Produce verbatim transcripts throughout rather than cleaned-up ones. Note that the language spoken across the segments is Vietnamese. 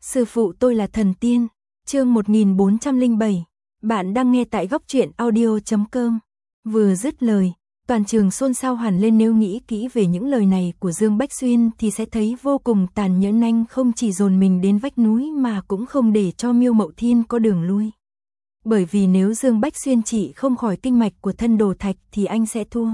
Sư phụ tôi là thần tiên. Chương một nghìn bốn trăm lẻ bảy. Bạn đang nghe tại góc truyện audio chấm com. Vừa dứt lời, toàn trường xôn xao hẳn lên. Nếu nghĩ kỹ về những lời này của Dương Bách Xuyên thì sẽ thấy vô cùng tàn nhẫn. Anh không chỉ dồn mình đến vách núi mà cũng không để cho Miêu Mậu Thiên có đường lui. Bởi vì nếu Dương Bách Xuyên trị không khỏi kinh mạch của thân đồ thạch thì anh sẽ thua.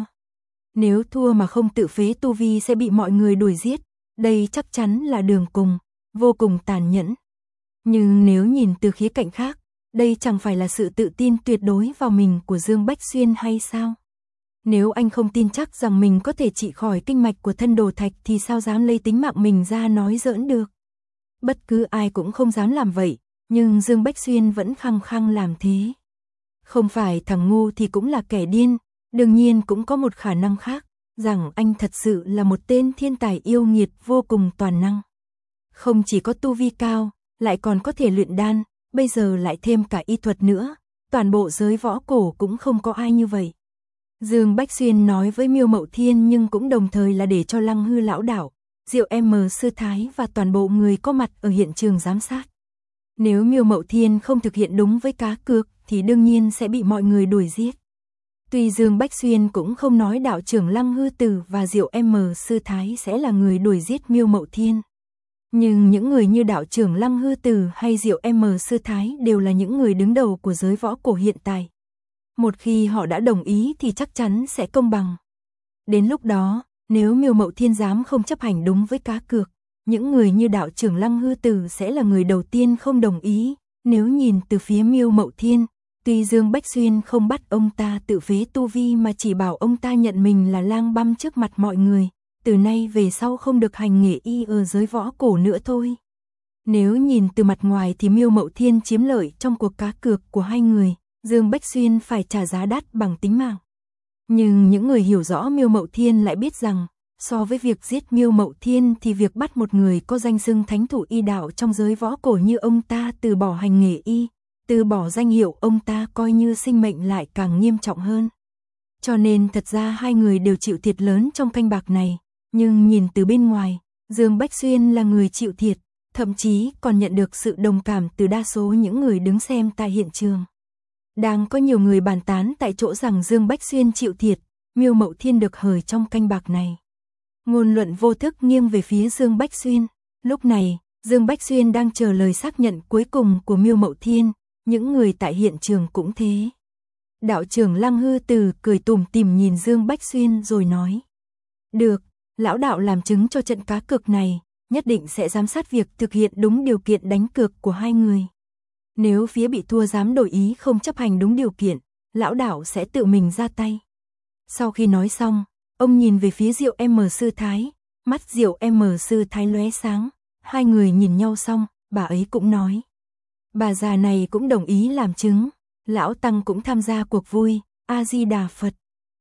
Nếu thua mà không tự phế tu vi sẽ bị mọi người đuổi giết. Đây chắc chắn là đường cùng, vô cùng tàn nhẫn. Nhưng nếu nhìn từ khía cạnh khác, đây chẳng phải là sự tự tin tuyệt đối vào mình của Dương Bách Xuyên hay sao? Nếu anh không tin chắc rằng mình có thể trị khỏi kinh mạch của thân đồ thạch thì sao dám lấy tính mạng mình ra nói giỡn được? Bất cứ ai cũng không dám làm vậy, nhưng Dương Bách Xuyên vẫn khăng khăng làm thế. Không phải thằng ngu thì cũng là kẻ điên, đương nhiên cũng có một khả năng khác, rằng anh thật sự là một tên thiên tài yêu nghiệt vô cùng toàn năng. Không chỉ có tu vi cao, lại còn có thể luyện đan, bây giờ lại thêm cả y thuật nữa, toàn bộ giới võ cổ cũng không có ai như vậy. Dương Bách Xuyên nói với Miêu Mậu Thiên nhưng cũng đồng thời là để cho Lăng Hư lão đạo, Diệu M sư thái và toàn bộ người có mặt ở hiện trường giám sát. Nếu Miêu Mậu Thiên không thực hiện đúng với cá cược thì đương nhiên sẽ bị mọi người đuổi giết. Tuy Dương Bách Xuyên cũng không nói đạo trưởng Lăng Hư Tử và Diệu M sư thái sẽ là người đuổi giết Miêu Mậu Thiên. Nhưng những người như đạo trưởng Lăng Hư Tử hay Diệu M sư thái đều là những người đứng đầu của giới võ cổ hiện tại. Một khi họ đã đồng ý thì chắc chắn sẽ công bằng. Đến lúc đó, nếu Miêu Mậu Thiên dám không chấp hành đúng với cá cược, những người như đạo trưởng Lăng Hư Tử sẽ là người đầu tiên không đồng ý. Nếu nhìn từ phía Miêu Mậu Thiên, tuy Dương Bách Xuyên không bắt ông ta tự phế tu vi mà chỉ bảo ông ta nhận mình là lang băm trước mặt mọi người, từ nay về sau không được hành nghề y ở giới võ cổ nữa thôi. Nếu nhìn từ mặt ngoài thì Miêu Mậu Thiên chiếm lợi trong cuộc cá cược của hai người, Dương Bách Xuyên phải trả giá đắt bằng tính mạng. Nhưng những người hiểu rõ Miêu Mậu Thiên lại biết rằng, so với việc giết Miêu Mậu Thiên thì việc bắt một người có danh xưng thánh thủ y đạo trong giới võ cổ như ông ta từ bỏ hành nghề y, từ bỏ danh hiệu ông ta coi như sinh mệnh lại càng nghiêm trọng hơn. Cho nên thật ra hai người đều chịu thiệt lớn trong canh bạc này, nhưng nhìn từ bên ngoài, Dương Bách Xuyên là người chịu thiệt, thậm chí còn nhận được sự đồng cảm từ đa số những người đứng xem tại hiện trường. Đang có nhiều người bàn tán tại chỗ rằng Dương Bách Xuyên chịu thiệt, Miêu Mậu Thiên được hời trong canh bạc này. Ngôn luận vô thức nghiêng về phía Dương Bách Xuyên. Lúc này, Dương Bách Xuyên đang chờ lời xác nhận cuối cùng của Miêu Mậu Thiên, những người tại hiện trường cũng thế. Đạo trưởng Lăng Hư Tử cười tủm tỉm nhìn Dương Bách Xuyên rồi nói: "Được, lão đạo làm chứng cho trận cá cược này, nhất định sẽ giám sát việc thực hiện đúng điều kiện đánh cược của hai người. Nếu phía bị thua dám đổi ý không chấp hành đúng điều kiện, lão đạo sẽ tự mình ra tay." Sau khi nói xong, ông nhìn về phía Diệu M sư thái, mắt Diệu M sư thái lóe sáng, hai người nhìn nhau xong, bà ấy cũng nói: "Bà già này cũng đồng ý làm chứng, lão tăng cũng tham gia cuộc vui, A Di Đà Phật."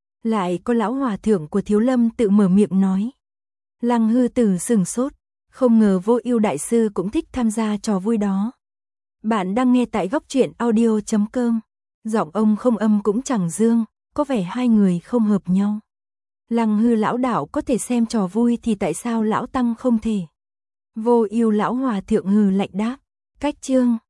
Lại có lão hòa thượng của Thiếu Lâm tự mở miệng nói. Lăng Hư Tử sửng sốt, không ngờ Vô Ưu đại sư cũng thích tham gia trò vui đó. Bạn đang nghe tại góc truyện audio chấm com. Giọng ông không âm cũng chẳng dương, có vẻ hai người không hợp nhau. Lăng Hư lão đạo có thể xem trò vui thì tại sao lão tăng không thể? Vô Ưu lão hòa thượng hừ lạnh đáp: "Cách chương."